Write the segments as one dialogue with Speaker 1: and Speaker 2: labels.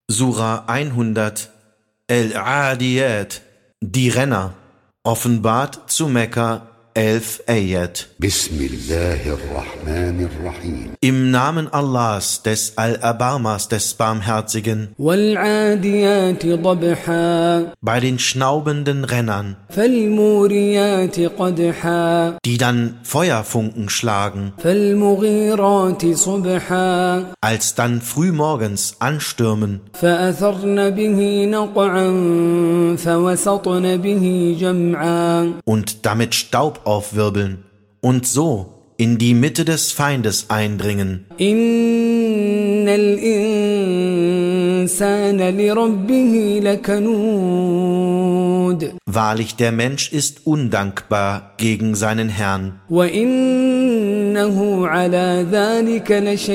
Speaker 1: Sura 100 Al-Adiyat, die Renner, offenbart zu Mekka 11 Ayat.
Speaker 2: Bismillahirrahmanirrahim.
Speaker 1: Im Namen Allahs, des Al-Abamas, des Barmherzigen,
Speaker 3: وَالْعَادِيَاتِ ضَبْحًا
Speaker 1: bei den schnaubenden Rennern,
Speaker 3: فَالْمُورِيَاتِ قَدْحًا
Speaker 1: die dann Feuerfunken schlagen,
Speaker 3: فَالْمُغِيرَاتِ صُبْحًا
Speaker 1: als dann frühmorgens anstürmen
Speaker 3: فَأَثَرْنَ بِهِ نَقْعًا فَوَسَطْنَ بِهِ جَمْعًا
Speaker 1: und damit Staub aufwirbeln und so in die Mitte des Feindes eindringen.
Speaker 3: إِنَّ الْإِنسَانَ لِرَبِّهِ لَكَنُودٌ
Speaker 1: Wahrlich, der Mensch ist undankbar gegen seinen Herrn.
Speaker 3: وَإِنَّهُ عَلَى ذَلِكَ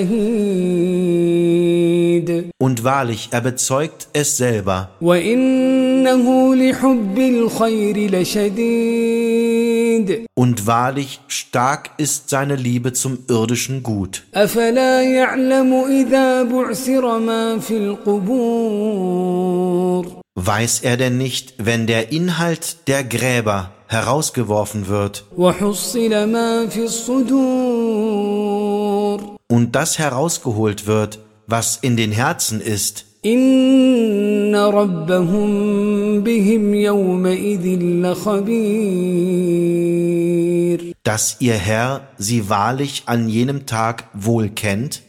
Speaker 3: لَشَهِيدٌ
Speaker 1: Und wahrlich, er bezeugt es selber.
Speaker 3: وَإِنَّهُ لِحُبِّ الْخَيْرِ لَشَدِيدٌ
Speaker 1: Und wahrlich, stark ist seine Liebe zum irdischen Gut.
Speaker 3: أَفَلَا يَعْلَمُ إِذَا بُعْثِرَ مَا فِي الْقُبُورِ
Speaker 1: Weiß er denn nicht, wenn der Inhalt der Gräber herausgeworfen wird
Speaker 3: وَحُصِّلَ مَا فِي الصُّدُورِ
Speaker 1: und das herausgeholt wird, was in den Herzen ist,
Speaker 3: إِنَّ رَبَّهُمْ بِهِمْ يَوْمَئِذٍ لَخَبِيرٌ
Speaker 1: dass ihr Herr sie wahrlich an jenem Tag wohl kennt?